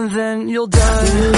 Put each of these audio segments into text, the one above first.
and then you'll die.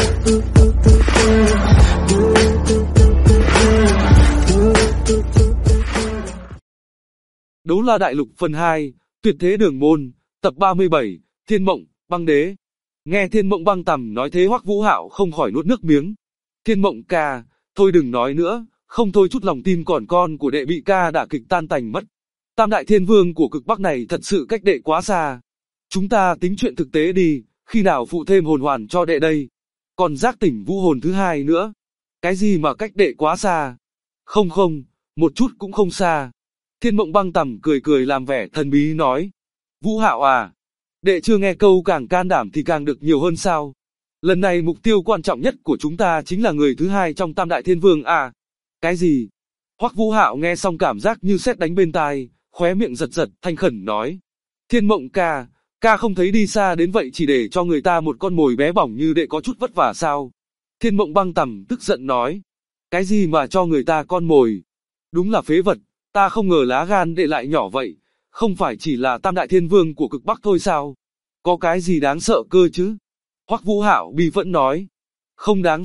Đấu La Đại Lục phần 2, Tuyệt Thế Đường Môn, tập 37, Thiên Mộng, Băng Đế. Nghe Thiên Mộng Băng Tầm nói thế Hoắc Vũ Hạo không khỏi nuốt nước miếng. Thiên Mộng ca, thôi đừng nói nữa, không thôi chút lòng tin còn con của đệ bị ca đả kịch tan tành mất. Tam đại thiên vương của cực Bắc này thật sự cách đệ quá xa. Chúng ta tính chuyện thực tế đi, khi nào phụ thêm hồn hoàn cho đệ đây? Còn giác tỉnh vũ hồn thứ hai nữa. Cái gì mà cách đệ quá xa? Không, một chút cũng không xa. Thiên Mộng Băng Tầm cười cười làm vẻ thần bí nói. Vũ Hạo à, đệ chưa nghe câu càng can đảm thì càng được nhiều hơn sao? Lần này mục tiêu quan trọng nhất của chúng ta chính là người thứ hai trong Tam Đại Thiên Vương à? Cái gì? Hoắc Vũ Hạo nghe xong cảm giác như sét đánh bên tai, khóe miệng giật giật, thanh khẩn nói. Thiên Mộng ca, ca không thấy đi xa đến vậy chỉ để cho người ta một con mồi bé bỏng như đệ có chút vất vả sao? Thiên Mộng Băng Tầm tức giận nói. Cái gì mà cho người ta con mồi? Đúng là phế vật, ta không ngờ lá gan đệ lại nhỏ vậy, không phải chỉ là Tam Đại Thiên Vương của cực Bắc thôi sao? Có cái gì đáng sợ cơ chứ? Hoắc Vũ Hạo bi vẫn nói. Không đáng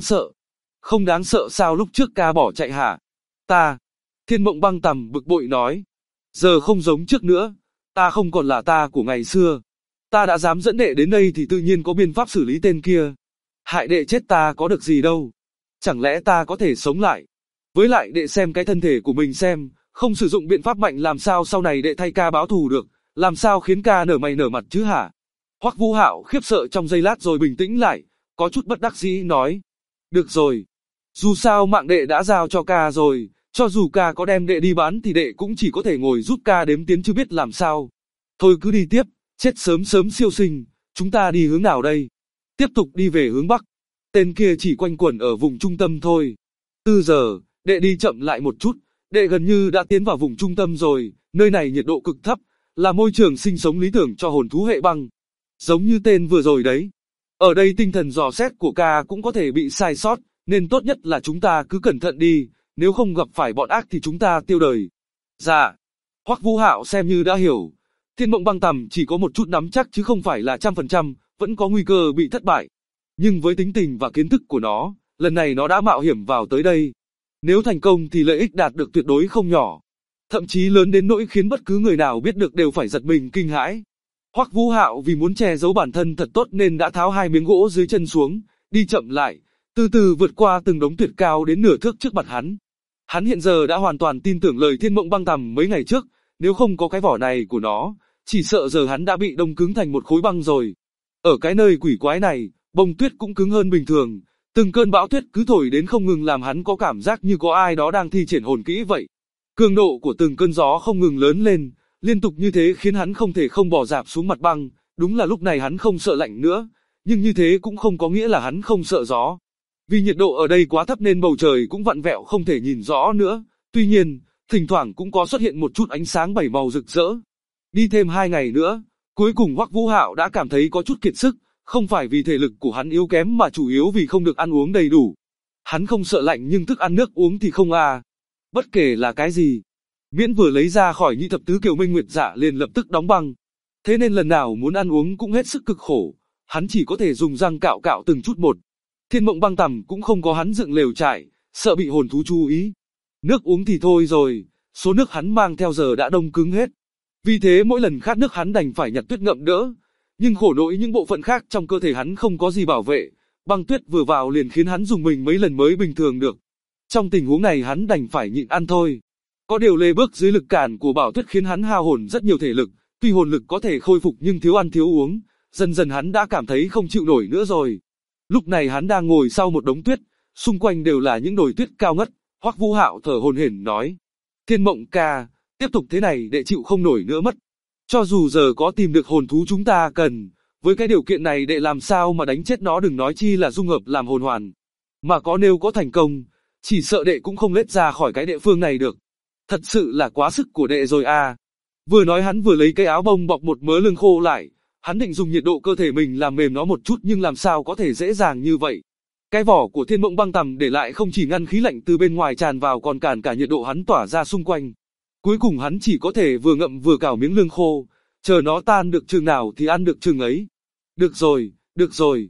sợ sao lúc trước ca bỏ chạy hả? Ta. Thiên Mộng Băng Tầm bực bội nói. Giờ không giống trước nữa, ta không còn là ta của ngày xưa. Ta đã dám dẫn đệ đến đây thì tự nhiên có biện pháp xử lý tên kia. Hại đệ chết ta có được gì đâu. Chẳng lẽ ta có thể sống lại? Với lại đệ xem cái thân thể của mình xem, không sử dụng biện pháp mạnh làm sao sau này đệ thay ca báo thù được, làm sao khiến ca nở mày nở mặt chứ hả? Hoắc Vũ Hạo khiếp sợ trong giây lát rồi bình tĩnh lại, có chút bất đắc dĩ nói. Được rồi, dù sao mạng đệ đã giao cho ca rồi, cho dù ca có đem đệ đi bán thì đệ cũng chỉ có thể ngồi giúp ca đếm tiến chứ biết làm sao. Thôi cứ đi tiếp, chết sớm siêu sinh, chúng ta đi hướng nào đây? Tiếp tục đi về hướng Bắc, tên kia chỉ quanh quẩn ở vùng trung tâm thôi. 4 giờ, đệ đi chậm lại một chút, đệ gần như đã tiến vào vùng trung tâm rồi, nơi này nhiệt độ cực thấp, là môi trường sinh sống lý tưởng cho hồn thú hệ băng. Giống như tên vừa rồi đấy. Ở đây tinh thần dò xét của ca cũng có thể bị sai sót, nên tốt nhất là chúng ta cứ cẩn thận đi, nếu không gặp phải bọn ác thì chúng ta tiêu đời. Dạ. Hoắc Vũ Hạo xem như đã hiểu. Thiên Mộng Băng Tầm chỉ có một chút nắm chắc chứ không phải là 100%, vẫn có nguy cơ bị thất bại. Nhưng với tính tình và kiến thức của nó, lần này nó đã mạo hiểm vào tới đây. Nếu thành công thì lợi ích đạt được tuyệt đối không nhỏ. Thậm chí lớn đến nỗi khiến bất cứ người nào biết được đều phải giật mình kinh hãi. Hoắc Vũ Hạo vì muốn che giấu bản thân thật tốt nên đã tháo 2 miếng gỗ dưới chân xuống, đi chậm lại, từ từ vượt qua từng đống tuyệt cao đến nửa thước trước mặt hắn. Hắn hiện giờ đã hoàn toàn tin tưởng lời Thiên Mộng Băng Tầm mấy ngày trước, nếu không có cái vỏ này của nó, chỉ sợ giờ hắn đã bị đông cứng thành một khối băng rồi. Ở cái nơi quỷ quái này, bông tuyết cũng cứng hơn bình thường, từng cơn bão tuyết cứ thổi đến không ngừng làm hắn có cảm giác như có ai đó đang thi triển hồn kỹ vậy. Cường độ của từng cơn gió không ngừng lớn lên, liên tục như thế khiến hắn không thể không bò rạp xuống mặt băng, đúng là lúc này hắn không sợ lạnh nữa, nhưng như thế cũng không có nghĩa là hắn không sợ gió. Vì nhiệt độ ở đây quá thấp nên bầu trời cũng vặn vẹo không thể nhìn rõ nữa, tuy nhiên, thỉnh thoảng cũng có xuất hiện một chút ánh sáng 7 màu rực rỡ. Đi thêm 2 ngày nữa, cuối cùng Hoắc Vũ Hạo đã cảm thấy có chút kiệt sức, không phải vì thể lực của hắn yếu kém mà chủ yếu vì không được ăn uống đầy đủ. Hắn không sợ lạnh nhưng thức ăn nước uống thì không à. Bất kể là cái gì, miễn vừa lấy ra khỏi nhị thập tứ Kiều Minh Nguyệt Dạ liền lập tức đóng băng. Thế nên lần nào muốn ăn uống cũng hết sức cực khổ, hắn chỉ có thể dùng răng cạo cạo từng chút một. Thiên Mộng Băng Tầm cũng không có hắn dựng lều trại, sợ bị hồn thú chú ý. Nước uống thì thôi rồi, số nước hắn mang theo giờ đã đông cứng hết. Vì thế mỗi lần khát nước hắn đành phải nhặt tuyết ngậm đỡ. Nhưng khổ nỗi những bộ phận khác trong cơ thể hắn không có gì bảo vệ, băng tuyết vừa vào liền khiến hắn dùng mình mấy lần mới bình thường được. Trong tình huống này hắn đành phải nhịn ăn thôi. Có điều lê bước dưới lực cản của bão tuyết khiến hắn hao hồn rất nhiều thể lực, tuy hồn lực có thể khôi phục nhưng thiếu ăn thiếu uống, dần dần hắn đã cảm thấy không chịu nổi nữa rồi. Lúc này hắn đang ngồi sau một đống tuyết, xung quanh đều là những đồi tuyết cao ngất. Hoắc Vũ Hạo thở hổn hển nói: Thiên Mộng ca, tiếp tục thế này đệ chịu không nổi nữa mất. Cho dù giờ có tìm được hồn thú chúng ta cần, với cái điều kiện này đệ làm sao mà đánh chết nó, đừng nói chi là dung hợp làm hồn hoàn. Mà nếu có thành công, chỉ sợ đệ cũng không lết ra khỏi cái địa phương này được. Thật sự là quá sức của đệ rồi à. Vừa nói hắn vừa lấy cái áo bông bọc một mớ lưng khô lại, hắn định dùng nhiệt độ cơ thể mình làm mềm nó một chút nhưng làm sao có thể dễ dàng như vậy. Cái vỏ của Thiên Mộng Băng Tầm để lại không chỉ ngăn khí lạnh từ bên ngoài tràn vào còn cản cả nhiệt độ hắn tỏa ra xung quanh. Cuối cùng hắn chỉ có thể vừa ngậm vừa cào miếng lương khô, chờ nó tan được chừng nào thì ăn được chừng ấy. Được rồi,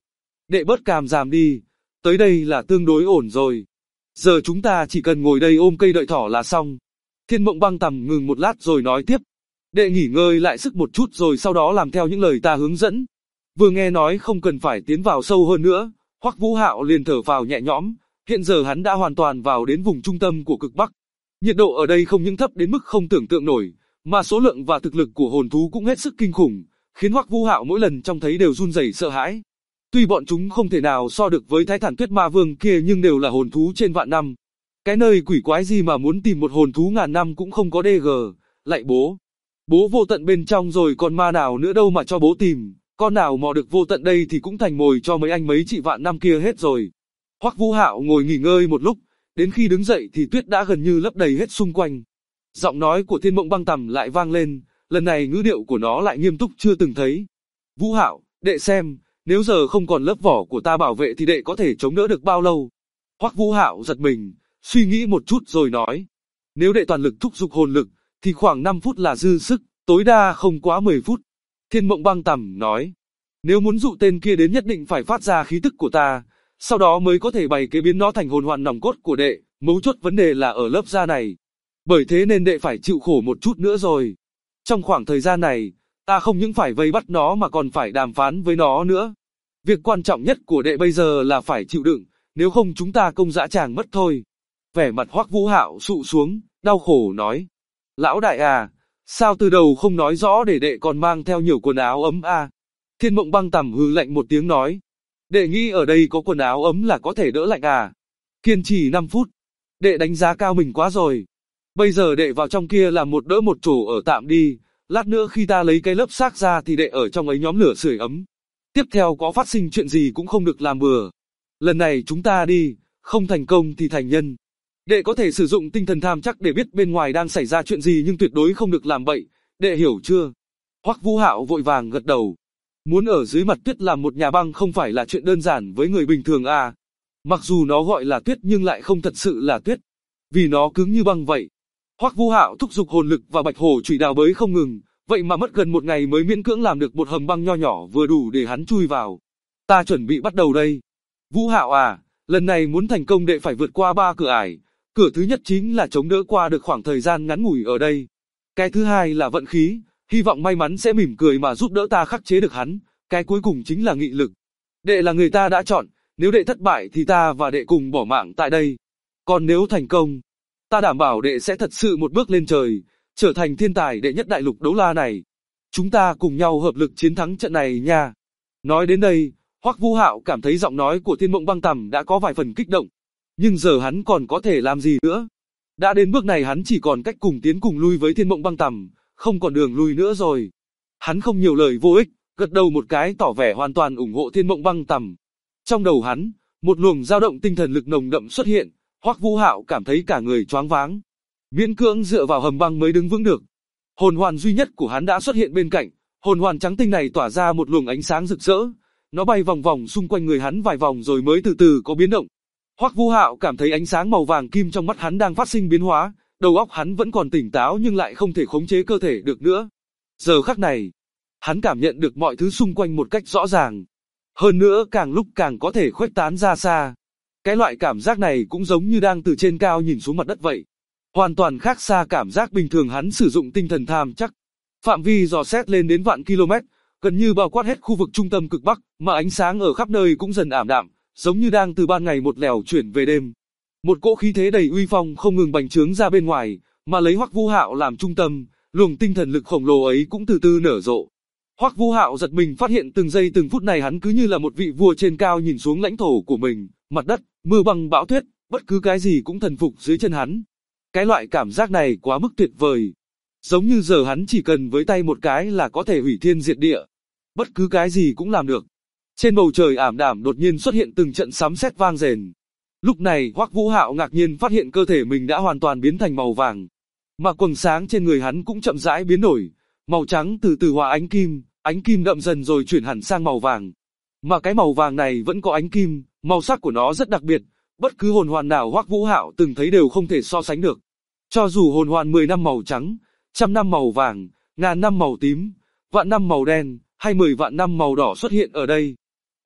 Đệ bớt càm giảm đi, tới đây là tương đối ổn rồi. Giờ chúng ta chỉ cần ngồi đây ôm cây đợi thỏ là xong. Thiên Mộng Băng Tằm ngừng một lát rồi nói tiếp. Đệ nghỉ ngơi lại sức một chút rồi sau đó làm theo những lời ta hướng dẫn. Vừa nghe nói không cần phải tiến vào sâu hơn nữa, Hoắc Vũ Hạo liền thở phào nhẹ nhõm, hiện giờ hắn đã hoàn toàn vào đến vùng trung tâm của cực Bắc. Nhiệt độ ở đây không những thấp đến mức không tưởng tượng nổi, mà số lượng và thực lực của hồn thú cũng hết sức kinh khủng, khiến Hoắc Vũ Hạo mỗi lần trông thấy đều run rẩy sợ hãi. Tuy bọn chúng không thể nào so được với Thái Thản Tuyết Ma Vương kia nhưng đều là hồn thú trên vạn năm. Cái nơi quỷ quái gì mà muốn tìm một hồn thú ngàn năm cũng không có DG, lại bố. Bố vô tận bên trong rồi còn ma nào nữa đâu mà cho bố tìm, con nào mò được vô tận đây thì cũng thành mồi cho mấy anh mấy chị vạn năm kia hết rồi. Hoắc Vũ Hạo ngồi nghỉ ngơi một lúc, đến khi đứng dậy thì tuyết đã gần như lấp đầy hết xung quanh. Giọng nói của Thiên Mộng Băng Tằm lại vang lên, lần này ngữ điệu của nó lại nghiêm túc chưa từng thấy. Vũ Hạo, đệ xem, nếu giờ không còn lớp vỏ của ta bảo vệ thì đệ có thể chống đỡ được bao lâu? Hoắc Vũ Hạo giật mình, suy nghĩ một chút rồi nói. Nếu đệ toàn lực thúc giục hồn lực, thì khoảng 5 phút là dư sức, tối đa không quá 10 phút. Thiên Mộng Băng Tằm nói. Nếu muốn dụ tên kia đến nhất định phải phát ra khí tức của ta, sau đó mới có thể bày kế biến nó thành hồn hoàn nòng cốt của đệ, mấu chốt vấn đề là ở lớp da này. Bởi thế nên đệ phải chịu khổ một chút nữa rồi. Trong khoảng thời gian này, ta không những phải vây bắt nó mà còn phải đàm phán với nó nữa. Việc quan trọng nhất của đệ bây giờ là phải chịu đựng, nếu không chúng ta công dã tràng mất thôi. Vẻ mặt Hoắc Vũ Hạo sụ xuống, đau khổ nói. Lão đại à, sao từ đầu không nói rõ để đệ còn mang theo nhiều quần áo ấm à? Thiên Mộng Băng Tằm hừ lạnh một tiếng nói. Đệ nghĩ ở đây có quần áo ấm là có thể đỡ lạnh à? Kiên trì 5 phút. Đệ đánh giá cao mình quá rồi. Bây giờ đệ vào trong kia làm một đỡ một chỗ ở tạm đi, lát nữa khi ta lấy cái lớp xác ra thì đệ ở trong ấy nhóm lửa sưởi ấm. Tiếp theo có phát sinh chuyện gì cũng không được làm bừa. Lần này chúng ta đi, không thành công thì thành nhân. Đệ có thể sử dụng tinh thần tham chắc để biết bên ngoài đang xảy ra chuyện gì nhưng tuyệt đối không được làm bậy, đệ hiểu chưa? Hoắc Vũ Hạo vội vàng gật đầu. Muốn ở dưới mặt tuyết làm một nhà băng không phải là chuyện đơn giản với người bình thường à. Mặc dù nó gọi là tuyết nhưng lại không thật sự là tuyết, vì nó cứng như băng vậy. Hoắc Vũ Hạo thúc giục hồn lực và bạch hổ chủy đào bới không ngừng, vậy mà mất gần một ngày mới miễn cưỡng làm được một hầm băng nho nhỏ vừa đủ để hắn chui vào. Ta chuẩn bị bắt đầu đây. Vũ Hạo à, lần này muốn thành công đệ phải vượt qua 3 cửa ải. Cửa thứ nhất chính là chống đỡ qua được khoảng thời gian ngắn ngủi ở đây. Cái thứ hai là vận khí, hy vọng may mắn sẽ mỉm cười mà giúp đỡ ta khắc chế được hắn. Cái cuối cùng chính là nghị lực. Đệ là người ta đã chọn, nếu đệ thất bại thì ta và đệ cùng bỏ mạng tại đây. Còn nếu thành công, ta đảm bảo đệ sẽ thật sự một bước lên trời, trở thành thiên tài đệ nhất đại lục đấu la này. Chúng ta cùng nhau hợp lực chiến thắng trận này nha. Nói đến đây, Hoắc Vũ Hạo cảm thấy giọng nói của Thiên Mộng Băng Tằm đã có vài phần kích động. Nhưng giờ hắn còn có thể làm gì nữa? Đã đến bước này hắn chỉ còn cách cùng tiến cùng lui với Thiên Mộng Băng Tằm, không còn đường lui nữa rồi. Hắn không nhiều lời vô ích, gật đầu một cái tỏ vẻ hoàn toàn ủng hộ Thiên Mộng Băng Tằm. Trong đầu hắn, một luồng dao động tinh thần lực nồng đậm xuất hiện, Hoắc Vũ Hạo cảm thấy cả người choáng váng. Miễn cưỡng dựa vào hầm băng mới đứng vững được. Hồn hoàn duy nhất của hắn đã xuất hiện bên cạnh, hồn hoàn trắng tinh này tỏa ra một luồng ánh sáng rực rỡ, nó bay vòng vòng xung quanh người hắn vài vòng rồi mới từ từ có biến động. Hoắc Vũ Hạo cảm thấy ánh sáng màu vàng kim trong mắt hắn đang phát sinh biến hóa, đầu óc hắn vẫn còn tỉnh táo nhưng lại không thể khống chế cơ thể được nữa. Giờ khắc này, hắn cảm nhận được mọi thứ xung quanh một cách rõ ràng. Hơn nữa càng lúc càng có thể khuếch tán ra xa. Cái loại cảm giác này cũng giống như đang từ trên cao nhìn xuống mặt đất vậy. Hoàn toàn khác xa cảm giác bình thường hắn sử dụng tinh thần tham chắc. Phạm vi dò xét lên đến vạn km, gần như bao quát hết khu vực trung tâm cực Bắc, mà ánh sáng ở khắp nơi cũng dần ảm đạm, giống như đang từ ban ngày một lèo chuyển về đêm. Một cỗ khí thế đầy uy phong không ngừng bành trướng ra bên ngoài, mà lấy Hoắc Vũ Hạo làm trung tâm, luồng tinh thần lực khổng lồ ấy cũng từ từ nở rộ. Hoắc Vũ Hạo giật mình phát hiện từng giây từng phút này hắn cứ như là một vị vua trên cao nhìn xuống lãnh thổ của mình, mặt đất, mưa băng bão tuyết, bất cứ cái gì cũng thần phục dưới chân hắn. Cái loại cảm giác này quá mức tuyệt vời. Giống như giờ hắn chỉ cần với tay một cái là có thể hủy thiên diệt địa. Bất cứ cái gì cũng làm được. Trên bầu trời ảm đạm đột nhiên xuất hiện từng trận sấm sét vang rền. Lúc này Hoắc Vũ Hạo ngạc nhiên phát hiện cơ thể mình đã hoàn toàn biến thành màu vàng. Mà quầng sáng trên người hắn cũng chậm rãi biến đổi. Màu trắng từ từ hóa ánh kim đậm dần rồi chuyển hẳn sang màu vàng. Mà cái màu vàng này vẫn có ánh kim, màu sắc của nó rất đặc biệt. Bất cứ hồn hoàn nào Hoắc Vũ Hạo từng thấy đều không thể so sánh được. Cho dù hồn hoàn 10 năm màu trắng, 100 năm màu vàng, 1000 năm màu tím, vạn năm màu đen, hay 10 vạn năm màu đỏ xuất hiện ở đây.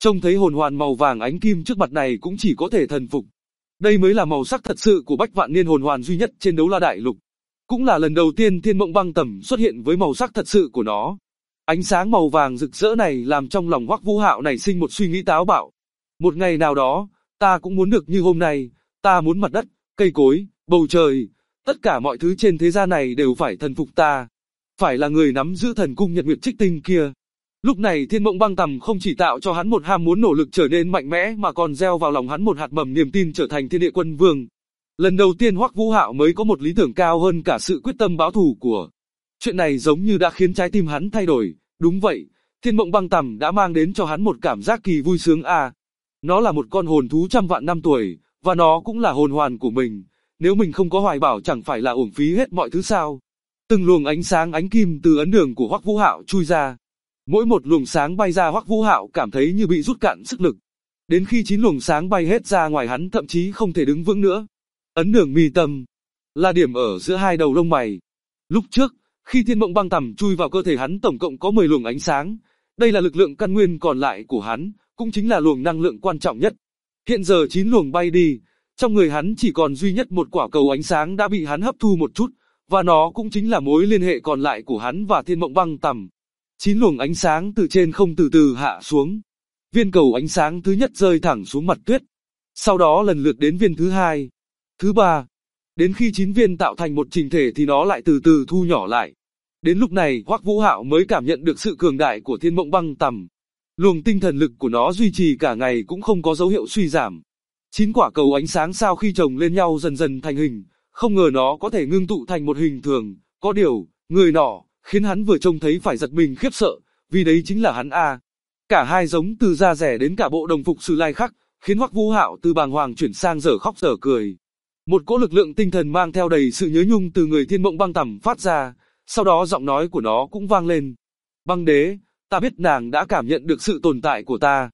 Trông thấy hồn hoàn màu vàng ánh kim trước mặt này cũng chỉ có thể thần phục. Đây mới là màu sắc thật sự của Bách Vạn Niên hồn hoàn duy nhất trên Đấu La Đại Lục. Cũng là lần đầu tiên Thiên Mộng Băng Tầm xuất hiện với màu sắc thật sự của nó. Ánh sáng màu vàng rực rỡ này làm trong lòng Hoắc Vũ Hạo nảy sinh một suy nghĩ táo bạo. Một ngày nào đó, ta cũng muốn được như hôm nay, ta muốn mặt đất, cây cối, bầu trời, tất cả mọi thứ trên thế gian này đều phải thần phục ta. Phải là người nắm giữ thần cung Nhật Nguyệt Trích Tinh kia. Lúc này Thiên Mộng Băng Tầm không chỉ tạo cho hắn một ham muốn nỗ lực trở nên mạnh mẽ mà còn gieo vào lòng hắn một hạt mầm niềm tin trở thành Thiên Địa Quân Vương. Lần đầu tiên Hoắc Vũ Hạo mới có một lý tưởng cao hơn cả sự quyết tâm báo thù của. Chuyện này giống như đã khiến trái tim hắn thay đổi. Đúng vậy, Thiên Mộng Băng Tầm đã mang đến cho hắn một cảm giác kỳ vui sướng à. Nó là một con hồn thú trăm vạn năm tuổi, và nó cũng là hồn hoàn của mình. Nếu mình không có hoài bảo chẳng phải là uổng phí hết mọi thứ sao. Từng luồng ánh sáng ánh kim từ ấn đường của Hoắc Vũ Hạo chui ra. Mỗi một luồng sáng bay ra Hoắc Vũ Hạo cảm thấy như bị rút cạn sức lực. Đến khi 9 luồng sáng bay hết ra ngoài hắn thậm chí không thể đứng vững nữa. Ấn đường mi tâm là điểm ở giữa hai đầu lông mày. Lúc trước, khi Thiên Mộng Băng Tầm chui vào cơ thể hắn tổng cộng có 10 luồng ánh sáng. Đây là lực lượng căn nguyên còn lại của hắn, cũng chính là luồng năng lượng quan trọng nhất. Hiện giờ 9 luồng bay đi, trong người hắn chỉ còn duy nhất một quả cầu ánh sáng đã bị hắn hấp thu một chút, và nó cũng chính là mối liên hệ còn lại của hắn và Thiên Mộng Băng Tầm. 9 luồng ánh sáng từ trên không từ từ hạ xuống. Viên cầu ánh sáng thứ nhất rơi thẳng xuống mặt tuyết. Sau đó lần lượt đến viên thứ hai, thứ ba. Đến khi 9 viên tạo thành một chỉnh thể thì nó lại từ từ thu nhỏ lại. Đến lúc này Hoắc Vũ Hạo mới cảm nhận được sự cường đại của Thiên Mộng Băng Tầm. Luồng tinh thần lực của nó duy trì cả ngày cũng không có dấu hiệu suy giảm. 9 quả cầu ánh sáng sau khi chồng lên nhau dần dần thành hình, không ngờ nó có thể ngưng tụ thành một hình thường. Có điều, người nọ khiến hắn vừa trông thấy phải giật mình khiếp sợ, vì đấy chính là hắn a. Cả hai giống từ da rẻ đến cả bộ đồng phục Sử Lai Khắc, khiến Hoắc Vũ Hạo từ bàng hoàng chuyển sang dở khóc dở cười. Một cỗ lực lượng tinh thần mang theo đầy sự nhớ nhung từ người Thiên Mộng Băng Tầm phát ra, sau đó giọng nói của nó cũng vang lên. Băng đế, ta biết nàng đã cảm nhận được sự tồn tại của ta.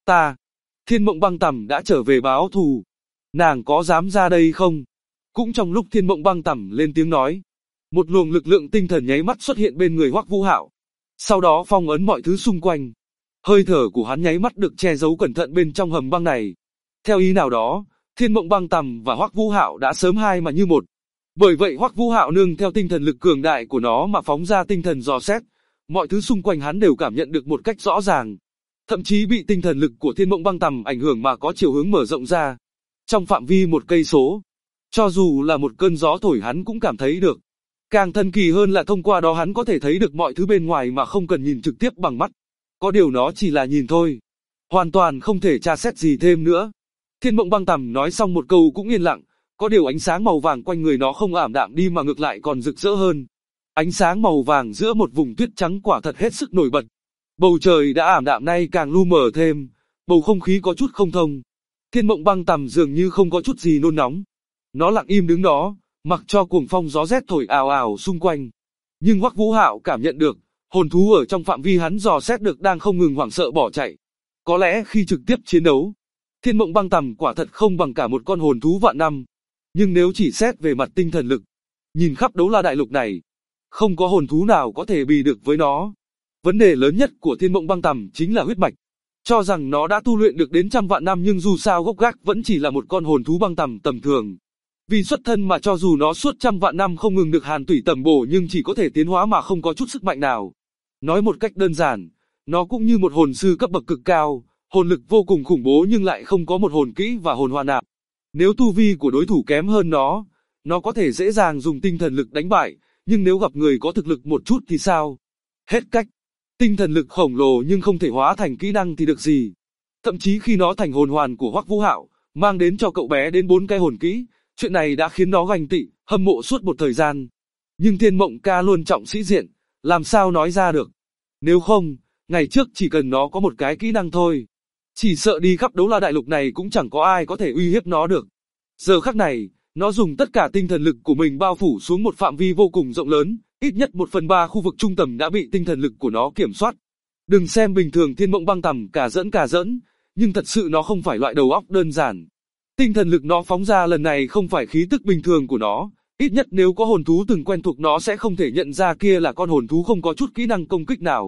Thiên Mộng Băng Tầm đã trở về báo thù. Nàng có dám ra đây không? Cũng trong lúc Thiên Mộng Băng Tầm lên tiếng nói, một luồng lực lượng tinh thần nháy mắt xuất hiện bên người Hoắc Vũ Hạo. Sau đó phong ấn mọi thứ xung quanh. Hơi thở của hắn nháy mắt được che giấu cẩn thận bên trong hầm băng này. Theo ý nào đó, Thiên Mộng Băng Tầm và Hoắc Vũ Hạo đã sớm hai mà như một. Bởi vậy Hoắc Vũ Hạo nương theo tinh thần lực cường đại của nó mà phóng ra tinh thần dò xét. Mọi thứ xung quanh hắn đều cảm nhận được một cách rõ ràng. Thậm chí bị tinh thần lực của Thiên Mộng Băng Tầm ảnh hưởng mà có chiều hướng mở rộng ra. Trong phạm vi 1 cây số, cho dù là một cơn gió thổi hắn cũng cảm thấy được. Càng thần kỳ hơn là thông qua đó hắn có thể thấy được mọi thứ bên ngoài mà không cần nhìn trực tiếp bằng mắt. Có điều nó chỉ là nhìn thôi. Hoàn toàn không thể tra xét gì thêm nữa. Thiên Mộng Băng Tầm nói xong một câu cũng yên lặng. Có điều ánh sáng màu vàng quanh người nó không ảm đạm đi mà ngược lại còn rực rỡ hơn. Ánh sáng màu vàng giữa một vùng tuyết trắng quả thật hết sức nổi bật. Bầu trời đã ảm đạm nay càng lu mờ thêm. Bầu không khí có chút không thông. Thiên Mộng Băng Tầm dường như không có chút gì nôn nóng. Nó lặng im đứng đó, mặc cho cuồng phong gió rét thổi ào ào xung quanh. Nhưng Hoắc Vũ Hạo cảm nhận được, hồn thú ở trong phạm vi hắn dò xét được đang không ngừng hoảng sợ bỏ chạy. Có lẽ khi trực tiếp chiến đấu, Thiên Mộng Băng Tầm quả thật không bằng cả một con hồn thú vạn năm. Nhưng nếu chỉ xét về mặt tinh thần lực, nhìn khắp Đấu La Đại Lục này, không có hồn thú nào có thể bì được với nó. Vấn đề lớn nhất của Thiên Mộng Băng Tầm chính là huyết mạch. Cho rằng nó đã tu luyện được đến trăm vạn năm nhưng dù sao gốc gác vẫn chỉ là một con hồn thú băng tầm tầm thường. Vì xuất thân mà cho dù nó suốt trăm vạn năm không ngừng được hàn tủy tẩm bổ nhưng chỉ có thể tiến hóa mà không có chút sức mạnh nào. Nói một cách đơn giản, nó cũng như một hồn sư cấp bậc cực cao, hồn lực vô cùng khủng bố nhưng lại không có một hồn kỹ và hồn hoa nạp. Nếu tu vi của đối thủ kém hơn nó có thể dễ dàng dùng tinh thần lực đánh bại, nhưng nếu gặp người có thực lực một chút thì sao? Hết cách. Tinh thần lực khổng lồ nhưng không thể hóa thành kỹ năng thì được gì. Thậm chí khi nó thành hồn hoàn của Hoắc Vũ Hạo, mang đến cho cậu bé đến 4 cái hồn kỹ, chuyện này đã khiến nó ganh tị, hâm mộ suốt một thời gian. Nhưng Thiên Mộng ca luôn trọng sĩ diện, làm sao nói ra được. Nếu không, ngày trước chỉ cần nó có một cái kỹ năng thôi, chỉ sợ đi khắp Đấu La Đại Lục này cũng chẳng có ai có thể uy hiếp nó được. Giờ khắc này, nó dùng tất cả tinh thần lực của mình bao phủ xuống một phạm vi vô cùng rộng lớn, ít nhất 1/3 khu vực trung tầm đã bị tinh thần lực của nó kiểm soát. Đừng xem bình thường Thiên Mộng Băng Tầm cả giỡn, nhưng thật sự nó không phải loại đầu óc đơn giản. Tinh thần lực nó phóng ra lần này không phải khí tức bình thường của nó, ít nhất nếu có hồn thú từng quen thuộc nó sẽ không thể nhận ra kia là con hồn thú không có chút kỹ năng công kích nào.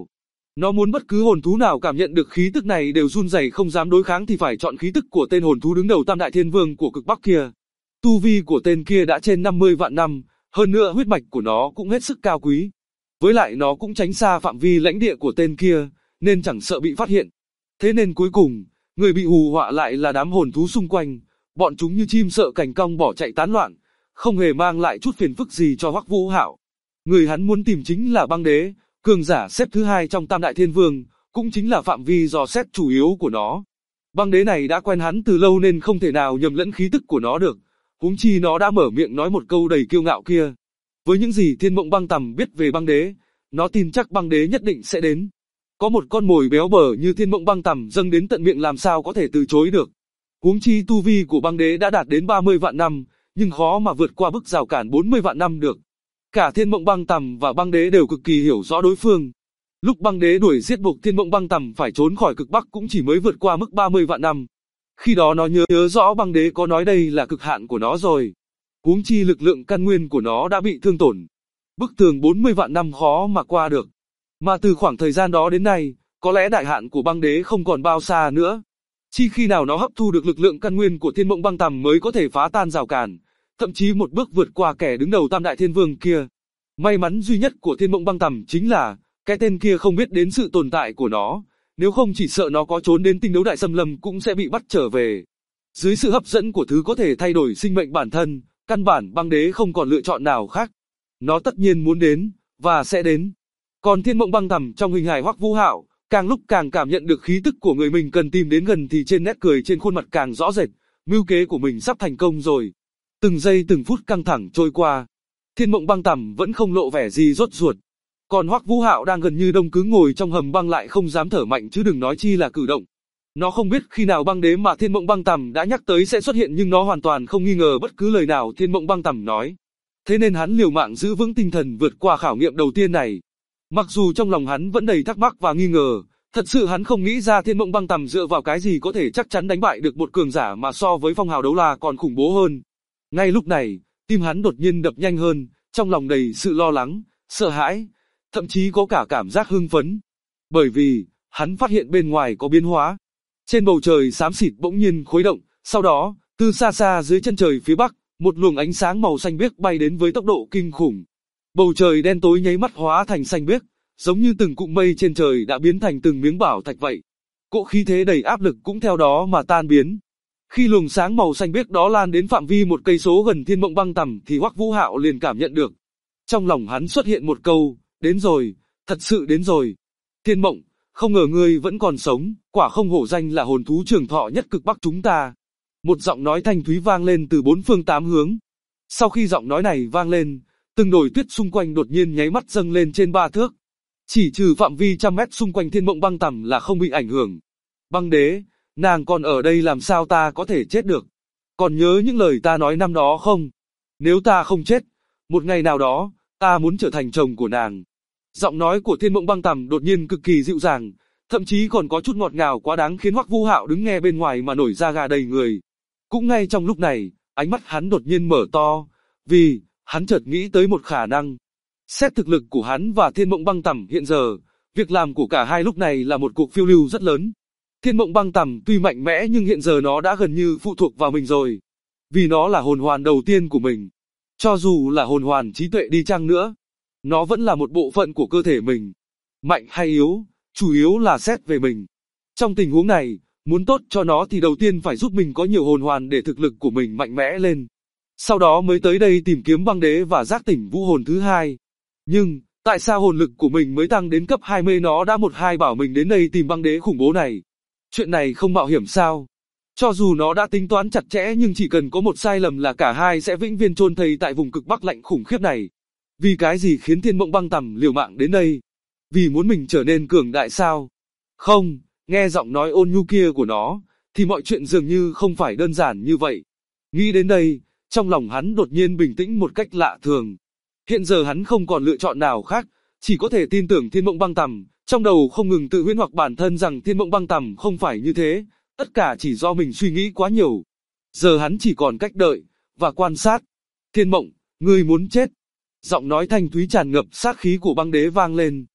Nó muốn bất cứ hồn thú nào cảm nhận được khí tức này đều run rẩy không dám đối kháng thì phải chọn khí tức của tên hồn thú đứng đầu Tam Đại Thiên Vương của cực Bắc kia. Tu vi của tên kia đã trên 50 vạn năm, hơn nữa huyết mạch của nó cũng hết sức cao quý. Với lại nó cũng tránh xa phạm vi lãnh địa của tên kia, nên chẳng sợ bị phát hiện. Thế nên cuối cùng, người bị hù họa lại là đám hồn thú xung quanh, bọn chúng như chim sợ cành cong bỏ chạy tán loạn, không hề mang lại chút phiền phức gì cho Hoắc Vũ Hạo. Người hắn muốn tìm chính là Băng Đế, cường giả xếp thứ hai trong Tam Đại Thiên Vương, cũng chính là phạm vi dò xét chủ yếu của nó. Băng Đế này đã quen hắn từ lâu nên không thể nào nhầm lẫn khí tức của nó được, huống chi nó đã mở miệng nói một câu đầy kiêu ngạo kia. Với những gì Thiên Mộng Băng Tầm biết về Băng Đế, nó tin chắc Băng Đế nhất định sẽ đến. Có một con mồi béo bở như Thiên Mộng Băng Tầm dâng đến tận miệng làm sao có thể từ chối được. Huống chi tu vi của Băng Đế đã đạt đến 30 vạn năm, nhưng khó mà vượt qua bức rào cản 40 vạn năm được. Cả Thiên Mộng Băng Tầm và Băng Đế đều cực kỳ hiểu rõ đối phương. Lúc Băng Đế đuổi giết buộc Thiên Mộng Băng Tầm phải trốn khỏi cực Bắc cũng chỉ mới vượt qua mức 30 vạn năm. Khi đó nó nhớ rõ Băng Đế có nói đây là cực hạn của nó rồi. Huống chi lực lượng căn nguyên của nó đã bị thương tổn. Bức tường 40 vạn năm khó mà qua được. Mà từ khoảng thời gian đó đến nay, có lẽ đại hạn của Băng Đế không còn bao xa nữa. Chỉ khi nào nó hấp thu được lực lượng căn nguyên của Thiên Mộng Băng Tầm mới có thể phá tan rào cản, thậm chí một bước vượt qua kẻ đứng đầu Tam Đại Thiên Vương kia. May mắn duy nhất của Thiên Mộng Băng Tầm chính là, cái tên kia không biết đến sự tồn tại của nó, nếu không chỉ sợ nó có trốn đến Tinh Đấu Đại Xâm Lâm cũng sẽ bị bắt trở về. Dưới sự hấp dẫn của thứ có thể thay đổi sinh mệnh bản thân, căn bản Băng Đế không còn lựa chọn nào khác. Nó tất nhiên muốn đến, và sẽ đến. Còn Thiên Mộng Băng Tầm trong hình hài Hoắc Vũ Hạo, càng lúc càng cảm nhận được khí tức của người mình cần tìm đến gần thì trên nét cười trên khuôn mặt càng rõ rệt, mưu kế của mình sắp thành công rồi. Từng giây từng phút căng thẳng trôi qua, Thiên Mộng Băng Tầm vẫn không lộ vẻ gì rốt ruột. Còn Hoắc Vũ Hạo đang gần như đông cứng ngồi trong hầm băng lại không dám thở mạnh chứ đừng nói chi là cử động. Nó không biết khi nào Băng Đế mà Thiên Mộng Băng Tầm đã nhắc tới sẽ xuất hiện nhưng nó hoàn toàn không nghi ngờ bất cứ lời nào Thiên Mộng Băng Tầm nói. Thế nên hắn liều mạng giữ vững tinh thần vượt qua khảo nghiệm đầu tiên này. Mặc dù trong lòng hắn vẫn đầy thắc mắc và nghi ngờ, thật sự hắn không nghĩ ra Thiên Mộng Băng Tầm dựa vào cái gì có thể chắc chắn đánh bại được một cường giả mà so với Phong Hào Đấu La còn khủng bố hơn. Ngay lúc này, tim hắn đột nhiên đập nhanh hơn, trong lòng đầy sự lo lắng, sợ hãi, thậm chí có cả cảm giác hưng phấn. Bởi vì, hắn phát hiện bên ngoài có biến hóa. Trên bầu trời xám xịt bỗng nhiên khuấy động, sau đó, từ xa xa dưới chân trời phía bắc, một luồng ánh sáng màu xanh biếc bay đến với tốc độ kinh khủng. Bầu trời đen tối nháy mắt hóa thành xanh biếc, giống như từng cụm mây trên trời đã biến thành từng miếng bảo thạch vậy. Cỗ khí thế đầy áp lực cũng theo đó mà tan biến. Khi luồng sáng màu xanh biếc đó lan đến phạm vi 1 cây số gần Thiên Mộng Băng Tầm thì Hoắc Vũ Hạo liền cảm nhận được. Trong lòng hắn xuất hiện một câu, đến rồi, thật sự đến rồi. Thiên Mộng, không ngờ ngươi vẫn còn sống, quả không hổ danh là hồn thú trường thọ nhất cực Bắc chúng ta. Một giọng nói thanh thúy vang lên từ 4 phương 8 hướng. Sau khi giọng nói này vang lên, từng đồi tuyết xung quanh đột nhiên nháy mắt dâng lên trên 3 thước. Chỉ trừ phạm vi trăm mét xung quanh Thiên Mộng Băng Tầm là không bị ảnh hưởng. Băng Đế, nàng còn ở đây làm sao ta có thể chết được? Còn nhớ những lời ta nói năm đó không? Nếu ta không chết, một ngày nào đó, ta muốn trở thành chồng của nàng. Giọng nói của Thiên Mộng Băng Tầm đột nhiên cực kỳ dịu dàng, thậm chí còn có chút ngọt ngào quá đáng khiến Hoắc Vũ Hạo đứng nghe bên ngoài mà nổi da gà đầy người. Cũng ngay trong lúc này, ánh mắt hắn đột nhiên mở to, vì hắn chợt nghĩ tới một khả năng. Xét thực lực của hắn và Thiên Mộng Băng Tầm hiện giờ, việc làm của cả hai lúc này là một cuộc phiêu lưu rất lớn. Thiên Mộng Băng Tầm tuy mạnh mẽ nhưng hiện giờ nó đã gần như phụ thuộc vào mình rồi. Vì nó là hồn hoàn đầu tiên của mình. Cho dù là hồn hoàn trí tuệ đi chăng nữa, nó vẫn là một bộ phận của cơ thể mình. Mạnh hay yếu, chủ yếu là xét về mình. Trong tình huống này, muốn tốt cho nó thì đầu tiên phải giúp mình có nhiều hồn hoàn để thực lực của mình mạnh mẽ lên. Sau đó mới tới đây tìm kiếm Băng Đế và giác tỉnh vũ hồn thứ hai. Nhưng, tại sao hồn lực của mình mới tăng đến cấp 20 nó đã một hai bảo mình đến đây tìm Băng Đế khủng bố này? Chuyện này không mạo hiểm sao? Cho dù nó đã tính toán chặt chẽ nhưng chỉ cần có một sai lầm là cả hai sẽ vĩnh viễn chôn thây tại vùng cực Bắc lạnh khủng khiếp này. Vì cái gì khiến Thiên Mộng Băng Tầm liều mạng đến đây? Vì muốn mình trở nên cường đại sao? Không, nghe giọng nói ôn nhu kia của nó, thì mọi chuyện dường như không phải đơn giản như vậy. Nghĩ đến đây, trong lòng hắn đột nhiên bình tĩnh một cách lạ thường. Hiện giờ hắn không còn lựa chọn nào khác, chỉ có thể tin tưởng Thiên Mộng Băng Tầm, trong đầu không ngừng tự huyễn hoặc bản thân rằng Thiên Mộng Băng Tầm không phải như thế, tất cả chỉ do mình suy nghĩ quá nhiều. Giờ hắn chỉ còn cách đợi, và quan sát. Thiên Mộng, ngươi muốn chết. Giọng nói thanh thúy tràn ngập sát khí của Băng Đế vang lên.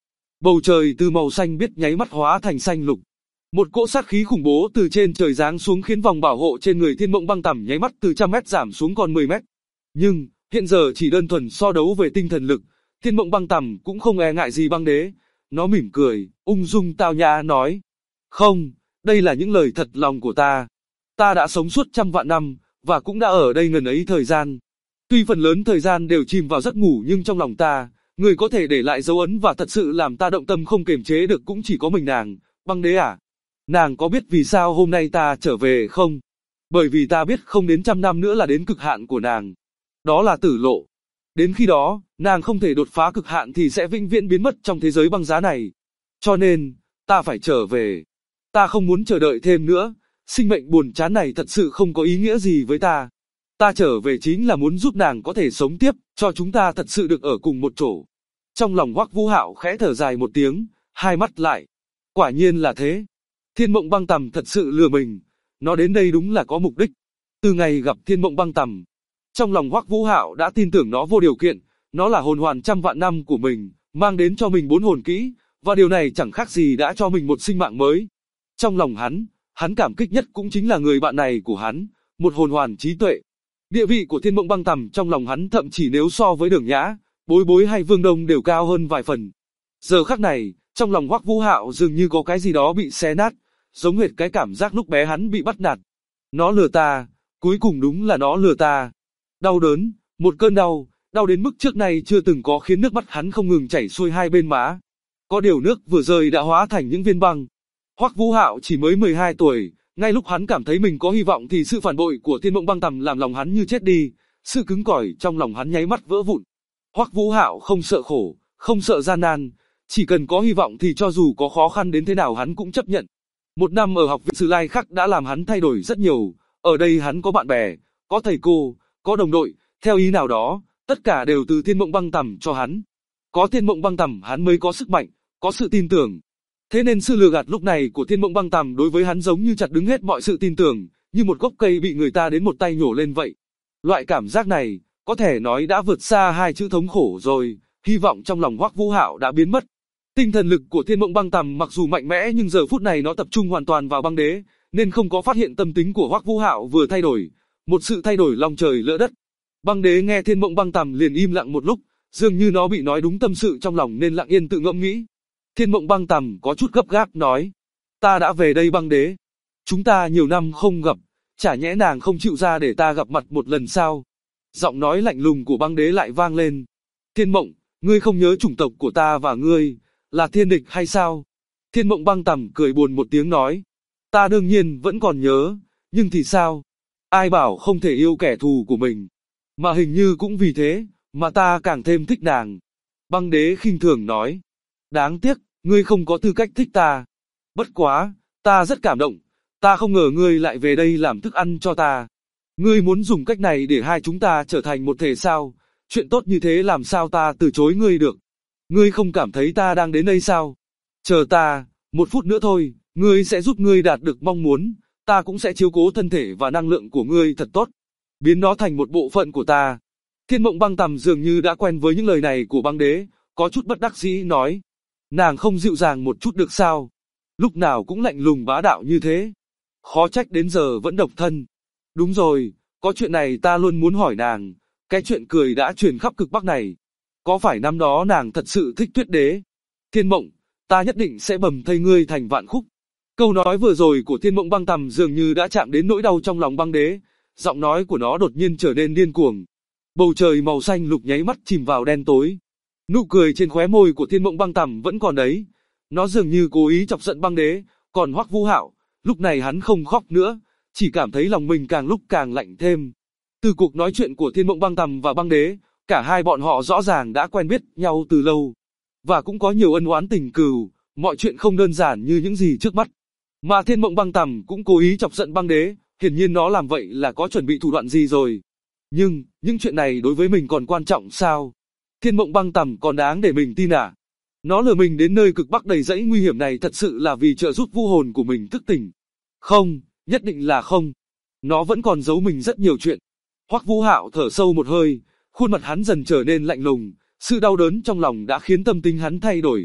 Bầu trời từ màu xanh biếc nháy mắt hóa thành xanh lục. Một cỗ sát khí khủng bố từ trên trời giáng xuống khiến vòng bảo hộ trên người Thiên Mộng Băng Tằm nháy mắt từ 100 mét giảm xuống còn 10 mét. Nhưng, hiện giờ chỉ đơn thuần so đấu về tinh thần lực, Thiên Mộng Băng Tằm cũng không e ngại gì băng đế. Nó mỉm cười, ung dung tao nhã nói. Không, đây là những lời thật lòng của ta. Ta đã sống suốt 100 vạn năm, và cũng đã ở đây ngần ấy thời gian. Tuy phần lớn thời gian đều chìm vào giấc ngủ nhưng trong lòng ta, người có thể để lại dấu ấn và thật sự làm ta động tâm không kiềm chế được cũng chỉ có mình nàng, băng đế à. Nàng có biết vì sao hôm nay ta trở về không? Bởi vì ta biết không đến 100 năm nữa là đến cực hạn của nàng. Đó là tử lộ. Đến khi đó, nàng không thể đột phá cực hạn thì sẽ vĩnh viễn biến mất trong thế giới băng giá này. Cho nên, ta phải trở về. Ta không muốn chờ đợi thêm nữa, sinh mệnh buồn chán này thật sự không có ý nghĩa gì với ta. Ta trở về chính là muốn giúp nàng có thể sống tiếp, cho chúng ta thật sự được ở cùng một chỗ. Trong lòng Hoắc Vũ Hạo khẽ thở dài một tiếng, hai mắt lại. Quả nhiên là thế. Thiên Mộng Băng Tằm thật sự lừa mình. Nó đến đây đúng là có mục đích. Từ ngày gặp Thiên Mộng Băng Tằm, trong lòng Hoắc Vũ Hạo đã tin tưởng nó vô điều kiện. Nó là hồn hoàn 100 vạn năm của mình, mang đến cho mình 4 hồn kỹ, và điều này chẳng khác gì đã cho mình một sinh mạng mới. Trong lòng hắn cảm kích nhất cũng chính là người bạn này của hắn, một hồn hoàn trí tuệ. Địa vị của Thiên Mộng Băng Tằm trong lòng hắn thậm chỉ nếu so với Đường Nhã, Bối Bối hay Vương Đông đều cao hơn vài phần. Giờ khắc này, trong lòng Hoắc Vũ Hạo dường như có cái gì đó bị xé nát, giống hệt cái cảm giác lúc bé hắn bị bắt nạt. Nó lừa ta, cuối cùng đúng là nó lừa ta. Đau đớn, một cơn đau, đau đến mức trước nay chưa từng có khiến nước mắt hắn không ngừng chảy xuôi hai bên má. Có điều nước vừa rơi đã hóa thành những viên băng. Hoắc Vũ Hạo chỉ mới 12 tuổi, ngay lúc hắn cảm thấy mình có hy vọng thì sự phản bội của Thiên Mộng Băng Tằm làm lòng hắn như chết đi, sự cứng cỏi trong lòng hắn nháy mắt vỡ vụn. Hoắc Vũ Hạo không sợ khổ, không sợ gian nan, chỉ cần có hy vọng thì cho dù có khó khăn đến thế nào hắn cũng chấp nhận. Một năm ở học viện Sử Lai Khắc đã làm hắn thay đổi rất nhiều, ở đây hắn có bạn bè, có thầy cô, có đồng đội, theo ý nào đó, tất cả đều từ Thiên Mộng Băng Tằm cho hắn. Có Thiên Mộng Băng Tằm hắn mới có sức mạnh, có sự tin tưởng. Thế nên sự lừa gạt lúc này của Thiên Mộng Băng Tằm đối với hắn giống như chặt đứng hết mọi sự tin tưởng, như một gốc cây bị người ta đến một tay nhổ lên vậy. Loại cảm giác này, có thể nói đã vượt xa hai chữ thống khổ rồi, hy vọng trong lòng Hoắc Vũ Hạo đã biến mất. Tinh thần lực của Thiên Mộng Băng Tằm mặc dù mạnh mẽ nhưng giờ phút này nó tập trung hoàn toàn vào băng đế, nên không có phát hiện tâm tính của Hoắc Vũ Hạo vừa thay đổi, một sự thay đổi long trời lỡ đất. Băng đế nghe Thiên Mộng Băng Tằm liền im lặng một lúc, dường như nó bị nói đúng tâm sự trong lòng nên lặng yên tự ngẫm nghĩ. Thiên Mộng Băng Tằm có chút gấp gáp nói, ta đã về đây băng đế. Chúng ta nhiều năm không gặp, chả nhẽ nàng không chịu ra để ta gặp mặt một lần sao? Giọng nói lạnh lùng của băng đế lại vang lên. Thiên Mộng, ngươi không nhớ chủng tộc của ta và ngươi, là thiên địch hay sao? Thiên Mộng Băng Tằm cười buồn một tiếng nói, ta đương nhiên vẫn còn nhớ, nhưng thì sao? Ai bảo không thể yêu kẻ thù của mình? Mà hình như cũng vì thế, mà ta càng thêm thích nàng. Băng đế khinh thường nói, đáng tiếc, ngươi không có tư cách thích ta. Bất quá, ta rất cảm động, ta không ngờ ngươi lại về đây làm thức ăn cho ta. Ngươi muốn dùng cách này để hai chúng ta trở thành một thể sao? Chuyện tốt như thế làm sao ta từ chối ngươi được? Ngươi không cảm thấy ta đang đến đây sao? Chờ ta, 1 phút nữa thôi, ngươi sẽ giúp ngươi đạt được mong muốn, ta cũng sẽ chiếu cố thân thể và năng lượng của ngươi thật tốt, biến nó thành một bộ phận của ta. Thiên Mộng Băng Tằm dường như đã quen với những lời này của băng đế, có chút bất đắc dĩ nói, nàng không dịu dàng một chút được sao? Lúc nào cũng lạnh lùng bá đạo như thế. Khó trách đến giờ vẫn độc thân. Đúng rồi, có chuyện này ta luôn muốn hỏi nàng, cái chuyện cười đã truyền khắp cực Bắc này. Có phải năm đó nàng thật sự thích Tuyết Đế? Thiên Mộng, ta nhất định sẽ bầm thây ngươi thành vạn khúc. Câu nói vừa rồi của Thiên Mộng Băng Tằm dường như đã chạm đến nỗi đau trong lòng băng đế, giọng nói của nó đột nhiên trở nên điên cuồng. Bầu trời màu xanh lục nháy mắt chìm vào đen tối. Nụ cười trên khóe môi của Thiên Mộng Băng Tằm vẫn còn đấy. Nó dường như cố ý chọc giận băng đế, còn Hoắc Vũ Hạo, lúc này hắn không khóc nữa, chỉ cảm thấy lòng mình càng lúc càng lạnh thêm. Từ cuộc nói chuyện của Thiên Mộng Băng Tằm và băng đế, cả hai bọn họ rõ ràng đã quen biết nhau từ lâu, và cũng có nhiều ân oán tình cừu, mọi chuyện không đơn giản như những gì trước mắt. Mà Thiên Mộng Băng Tằm cũng cố ý chọc giận băng đế, hiển nhiên nó làm vậy là có chuẩn bị thủ đoạn gì rồi. Nhưng, những chuyện này đối với mình còn quan trọng sao? Thiên Mộng Băng Tằm còn đáng để mình tin à? Nó lừa mình đến nơi cực Bắc đầy rẫy nguy hiểm này thật sự là vì trợ giúp vũ hồn của mình thức tỉnh. Không, nhất định là không. Nó vẫn còn giấu mình rất nhiều chuyện. Hoắc Vũ Hạo thở sâu một hơi, khuôn mặt hắn dần trở nên lạnh lùng, sự đau đớn trong lòng đã khiến tâm tính hắn thay đổi.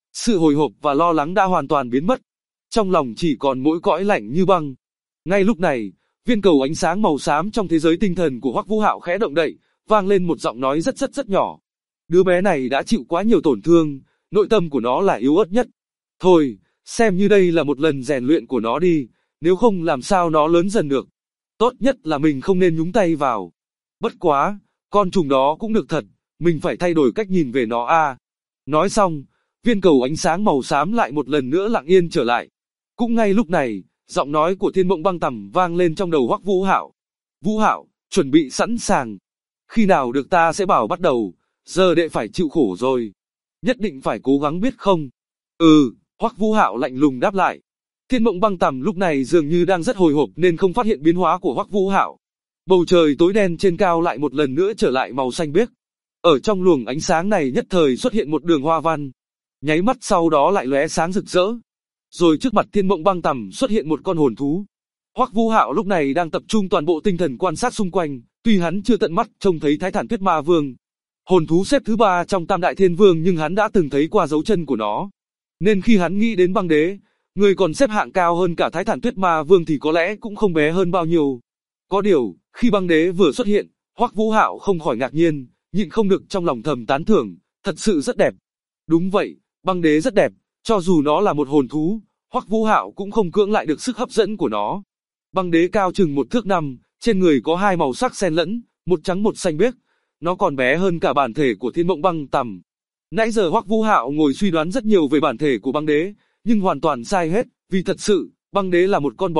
Sự hồi hộp và lo lắng đã hoàn toàn biến mất. Trong lòng chỉ còn mỗi cõi lạnh như băng. Ngay lúc này, viên cầu ánh sáng màu xám trong thế giới tinh thần của Hoắc Vũ Hạo khẽ động đậy, vang lên một giọng nói rất nhỏ. Đứa bé này đã chịu quá nhiều tổn thương, nội tâm của nó là yếu ớt nhất. Thôi, xem như đây là một lần rèn luyện của nó đi, nếu không làm sao nó lớn dần được. Tốt nhất là mình không nên nhúng tay vào. Bất quá, con trùng đó cũng được thật, mình phải thay đổi cách nhìn về nó a. Nói xong, viên cầu ánh sáng màu xám lại một lần nữa lặng yên trở lại. Cũng ngay lúc này, giọng nói của Thiên Mộng Băng Tầm vang lên trong đầu Hoắc Vũ Hạo. Vũ Hạo, chuẩn bị sẵn sàng. Khi nào được ta sẽ bảo bắt đầu, giờ đệ phải chịu khổ rồi. Nhất định phải cố gắng biết không? Ừ, Hoắc Vũ Hạo lạnh lùng đáp lại. Thiên Mộng Băng Tầm lúc này dường như đang rất hồi hộp nên không phát hiện biến hóa của Hoắc Vũ Hạo. Bầu trời tối đen trên cao lại một lần nữa trở lại màu xanh biếc. Ở trong luồng ánh sáng này nhất thời xuất hiện một đường hoa văn. Nháy mắt sau đó lại lóe sáng rực rỡ. Rồi trước mặt Thiên Mộng Băng Tầm xuất hiện một con hồn thú. Hoắc Vũ Hạo lúc này đang tập trung toàn bộ tinh thần quan sát xung quanh, tuy hắn chưa tận mắt trông thấy Thái Thản Tuyết Ma Vương, hồn thú xếp thứ 3 trong Tam Đại Thiên Vương, nhưng hắn đã từng thấy qua dấu chân của nó. Nên khi hắn nghĩ đến Băng Đế, người còn xếp hạng cao hơn cả Thái Thản Tuyết Ma Vương thì có lẽ cũng không bé hơn bao nhiêu. Có điều, khi Băng Đế vừa xuất hiện, Hoắc Vũ Hạo không khỏi ngạc nhiên, nhịn không được trong lòng thầm tán thưởng, thật sự rất đẹp. Đúng vậy, Băng Đế rất đẹp, cho dù nó là một hồn thú, Hoắc Vũ Hạo cũng không cưỡng lại được sức hấp dẫn của nó. Băng Đế cao chừng 1 thước 5, trên người có 2 màu sắc xen lẫn, một trắng một xanh biếc. Nó còn bé hơn cả bản thể của Thiên Mộng Băng Tầm. Nãy giờ Hoắc Vũ Hạo ngồi suy đoán rất nhiều về bản thể của Băng Đế, nhưng hoàn toàn sai hết, vì thật sự, Băng Đế là một con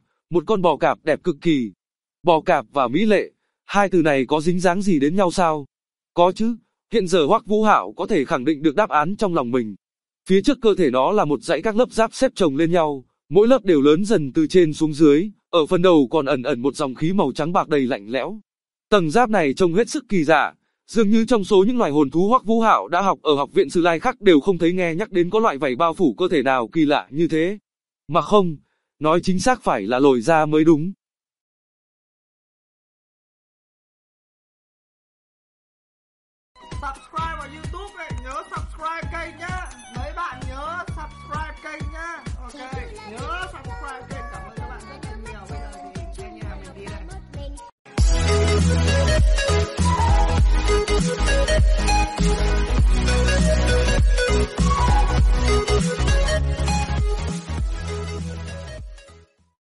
bò cạp đẹp cực kỳ. Bò cạp và mỹ lệ, hai từ này có dính dáng gì đến nhau sao? Có chứ, hiện giờ Hoắc Vũ Hạo có thể khẳng định được đáp án trong lòng mình. Phía trước cơ thể nó là một dãy các lớp giáp xếp chồng lên nhau, mỗi lớp đều lớn dần từ trên xuống dưới, ở phần đầu còn ẩn ẩn một dòng khí màu trắng bạc đầy lạnh lẽo. Tầng giáp này trông hết sức kỳ lạ, dường như trong số những loài hồn thú Hoắc Vũ Hạo đã học ở học viện Sử Lai khác đều không thấy nghe nhắc đến có loại vảy bao phủ cơ thể nào kỳ lạ như thế. Mà không, nói chính xác phải là lồi da mới đúng.